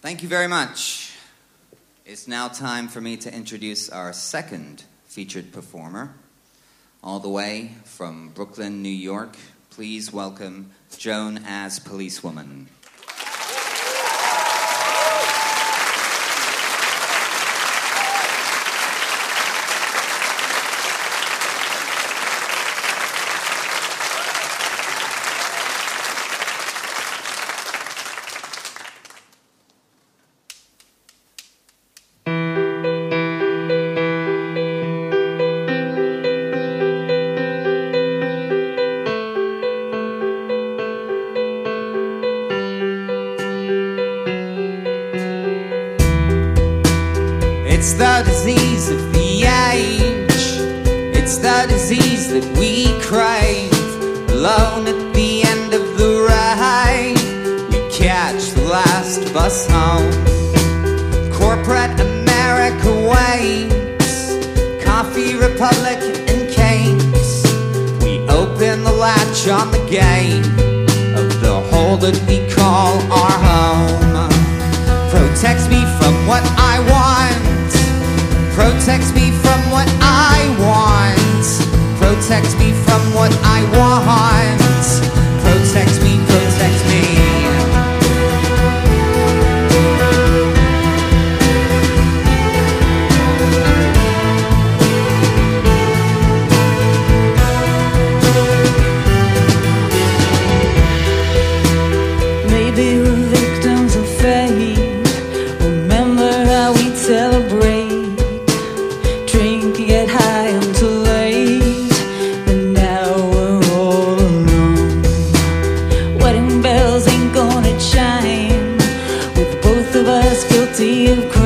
Thank you very much. It's now time for me to introduce our second featured performer. All the way from Brooklyn, New York, please welcome Joan as Policewoman. It's the disease of the age. It's the disease that we crave. Alone at the end of the ride, we catch the last bus home. Corporate America waits. Coffee Republic and cakes. We open the latch on the gate of the hole that we call our home. Protects me from what I want. Protects me from what I want. Protects me from what I want. Protects me, protects me. Maybe we're victims of fate. Remember how we celebrate. Get high until late, but now we're all alone. Wedding bells ain't gonna chime with both of us guilty of crime.